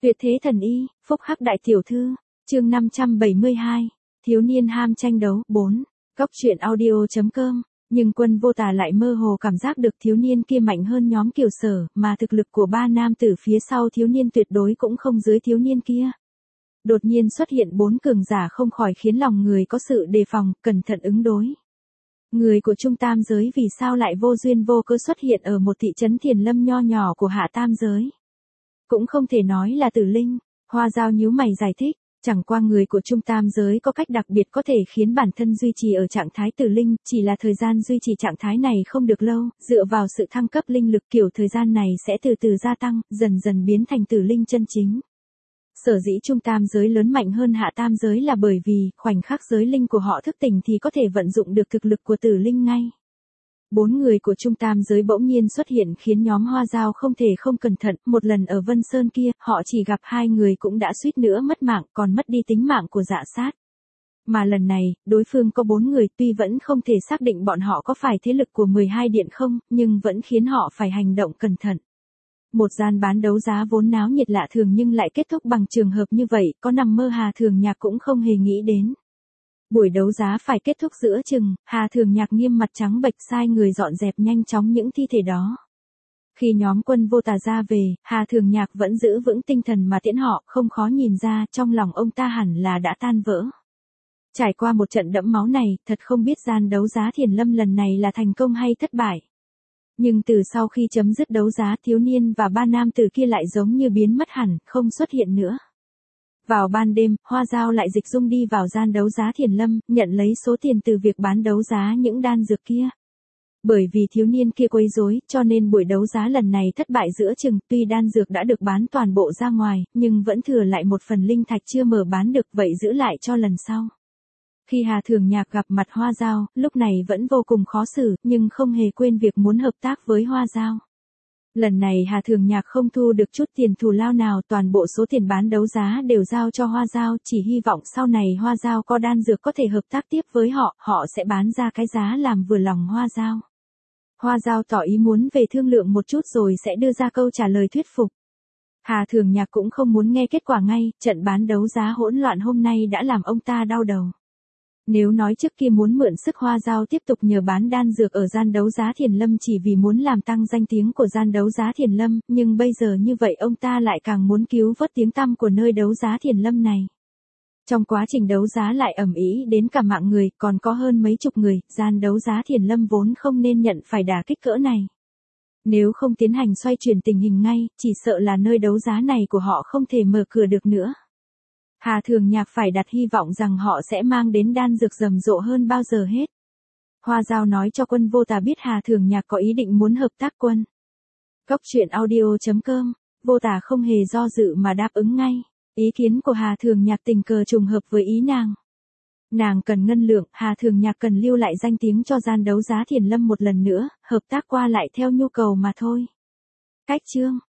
Tuyệt thế thần y, phúc hắc đại tiểu thư, chương 572, thiếu niên ham tranh đấu, 4, góc truyện audio.com, nhưng Quân Vô Tà lại mơ hồ cảm giác được thiếu niên kia mạnh hơn nhóm Kiều Sở, mà thực lực của ba nam tử phía sau thiếu niên tuyệt đối cũng không dưới thiếu niên kia. Đột nhiên xuất hiện 4 cường giả không khỏi khiến lòng người có sự đề phòng, cẩn thận ứng đối. Người của Trung Tam giới vì sao lại vô duyên vô cớ xuất hiện ở một thị trấn Thiền Lâm nho nhỏ của Hạ Tam giới? Cũng không thể nói là Tử Linh. Hoa Dao nhíu mày giải thích, chẳng qua người của Trung Tam giới có cách đặc biệt có thể khiến bản thân duy trì ở trạng thái Tử Linh, chỉ là thời gian duy trì trạng thái này không được lâu, dựa vào sự thăng cấp linh lực kiểu thời gian này sẽ từ từ gia tăng, dần dần biến thành Tử Linh chân chính. Sở dĩ Trung Tam giới lớn mạnh hơn Hạ Tam giới là bởi vì, khoảnh khắc giới linh của họ thức tỉnh thì có thể vận dụng được thực lực của Tử Linh ngay. 4 người của Trung Tam giới bỗng nhiên xuất hiện khiến nhóm Hoa Dao không thể không cẩn thận, một lần ở Vân Sơn kia, họ chỉ gặp 2 người cũng đã suýt nữa mất mạng, còn mất đi tính mạng của Dạ Sát. Mà lần này, đối phương có 4 người, tuy vẫn không thể xác định bọn họ có phải thế lực của 12 điện không, nhưng vẫn khiến họ phải hành động cẩn thận. Một gian bán đấu giá vốn náo nhiệt lạ thường nhưng lại kết thúc bằng trường hợp như vậy, có nằm mơ Hà Thường Nhạc cũng không hề nghĩ đến. Buổi đấu giá phải kết thúc giữa chừng, Hà Thường Nhạc nghiêm mặt trắng bệch sai người dọn dẹp nhanh chóng những thi thể đó. Khi nhóm Quân Vô Tà ra về, Hà Thường Nhạc vẫn giữ vững tinh thần mà tiễn họ, không khó nhìn ra trong lòng ông ta hẳn là đã tan vỡ. Trải qua một trận đẫm máu này, thật không biết gian đấu giá Thiền Lâm lần này là thành công hay thất bại. Nhưng từ sau khi chấm dứt đấu giá, thiếu niên và ba nam tử kia lại giống như biến mất hẳn, không xuất hiện nữa. Vào ban đêm, Hoa Dao lại dịch dung đi vào gian đấu giá Thiền Lâm, nhận lấy số tiền từ việc bán đấu giá những đan dược kia. Bởi vì thiếu niên kia quấy rối, cho nên buổi đấu giá lần này thất bại giữa chừng, tuy đan dược đã được bán toàn bộ ra ngoài, nhưng vẫn thừa lại một phần linh thạch chưa mở bán được, vậy giữ lại cho lần sau. Khi Hà Thường Nhạc gặp mặt Hoa Dao, lúc này vẫn vô cùng khó xử, nhưng không hề quên việc muốn hợp tác với Hoa Dao. Lần này Hà Thường Nhạc không thu được chút tiền thù lao nào, toàn bộ số tiền bán đấu giá đều giao cho Hoa Dao, chỉ hy vọng sau này Hoa Dao có đan dược có thể hợp tác tiếp với họ, họ sẽ bán ra cái giá làm vừa lòng Hoa Dao. Hoa Dao tỏ ý muốn về thương lượng một chút rồi sẽ đưa ra câu trả lời thuyết phục. Hà Thường Nhạc cũng không muốn nghe kết quả ngay, trận bán đấu giá hỗn loạn hôm nay đã làm ông ta đau đầu. Nếu nói trước kia muốn mượn sức Hoa Dao tiếp tục nhờ bán đan dược ở gian đấu giá Thiền Lâm chỉ vì muốn làm tăng danh tiếng của gian đấu giá Thiền Lâm, nhưng bây giờ như vậy ông ta lại càng muốn cứu vớt tiếng tăm của nơi đấu giá Thiền Lâm này. Trong quá trình đấu giá lại ầm ĩ đến cả mạng người, còn có hơn mấy chục người, gian đấu giá Thiền Lâm vốn không nên nhận phải đả kích cỡ này. Nếu không tiến hành xoay chuyển tình hình ngay, chỉ sợ là nơi đấu giá này của họ không thể mở cửa được nữa. Hà Thường Nhạc phải đặt hy vọng rằng họ sẽ mang đến đan dược rầm rộ hơn bao giờ hết. Hoa Dao nói cho Quân Vô Tà biết Hà Thường Nhạc có ý định muốn hợp tác quân. Góc truyện audio.com, Vô Tà không hề do dự mà đáp ứng ngay. Ý kiến của Hà Thường Nhạc tình cờ trùng hợp với ý nàng. Nàng cần ngân lượng, Hà Thường Nhạc cần lưu lại danh tiếng cho gian đấu giá Thiền Lâm một lần nữa, hợp tác qua lại theo nhu cầu mà thôi. Cách chương.